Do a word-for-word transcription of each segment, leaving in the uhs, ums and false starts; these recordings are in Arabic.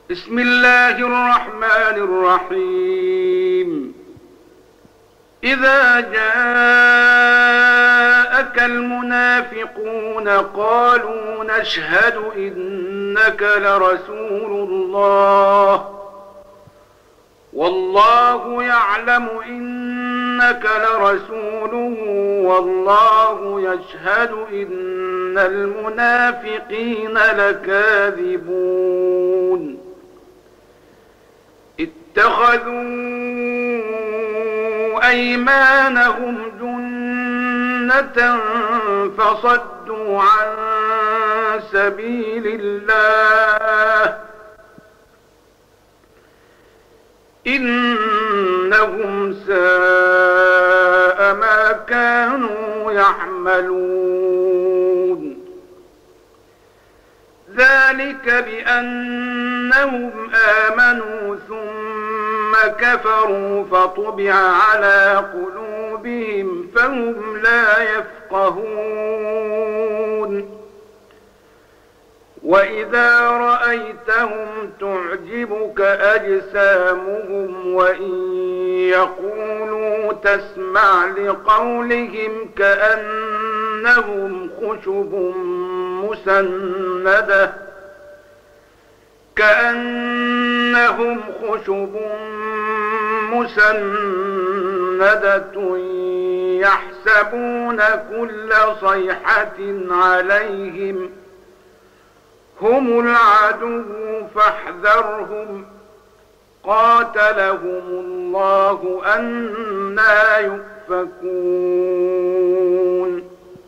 بسم الله الرحمن الرحيم. إذا جاءك المنافقون قالوا نشهد إنك لرسول الله والله يعلم إنك لرسوله والله يشهد إن المنافقين لكاذبون. اتخذوا أيمانهم جنة فصدوا عن سبيل الله إنهم ساء ما كانوا يعملون. ذلك بأنهم آمنوا ثم كفروا فطبع على قلوبهم فهم لا يفقهون. وإذا رأيتهم تعجبك أجسامهم وإن يقولوا تسمع لقولهم كأنهم خشب مسندة كأنهم خشب مسندة يحسبون كل صيحة عليهم هم العدو فاحذرهم قاتلهم الله أنى يؤفكون.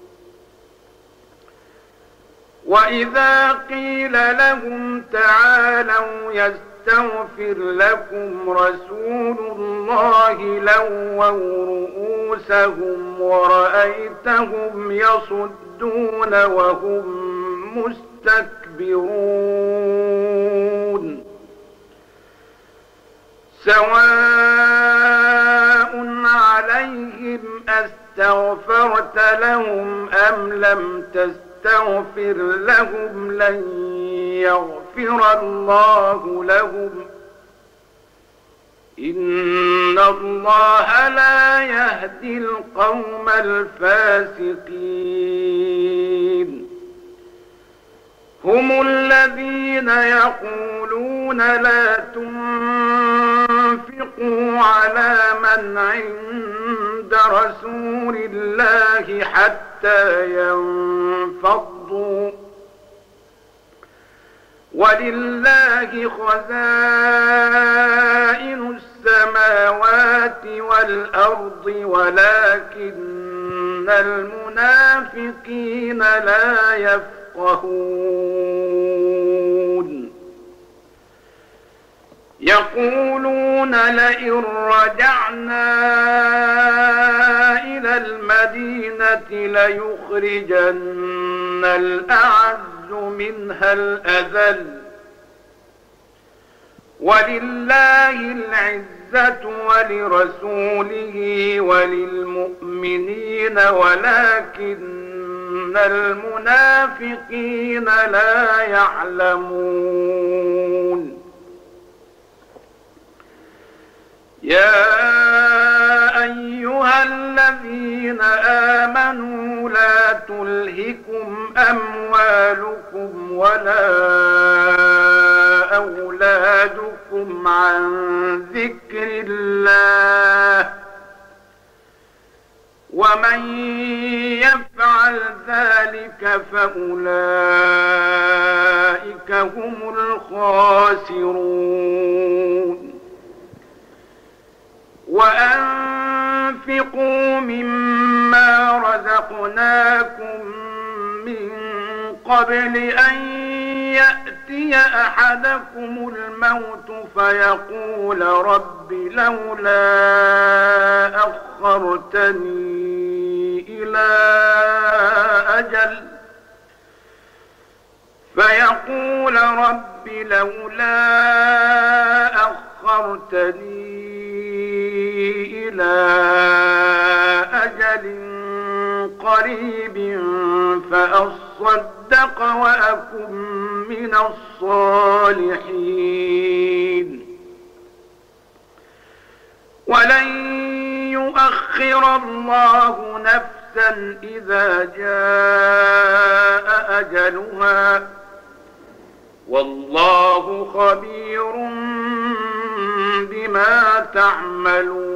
وإذا قيل لهم تعالوا يستغفر لكم رسول الله لووا رؤوسهم ورأيتهم يصدون وهم مستكبرون. سواء عليهم أستغفرت لهم أم لم تستغفر لهم لن يغفر الله لهم إن الله لا يهدي القوم الفاسقين. هم الذين يقولون لا تنفقوا على من عند رسول الله حتى ينفضوا ولله خزائن السماوات والأرض ولكن المنافقين لا يفقهون. يقولون لئن رجعنا إلى المدينة ليخرجن الأعز منها الأذل ولله العزة ولرسوله وللمؤمنين ولكن المنافقين لا يعلمون. يا أيها الذين آمنوا لا تلهكم أموالكم ولا أولادكم عن ذكر الله ومن يفعل ذلك فأولئك هم الخاسرون. وأنفقوا مما رزقناكم من قبل أن يأتي أحدكم الموت فيقول رب لولا أخرتني إلى أجل فيقول رب لولا أخرتني إلى أجل قريب فأصدق وأكن من الصالحين. ليؤخر الله نفسا إذا جاء أجلها والله خبير بما تعملون.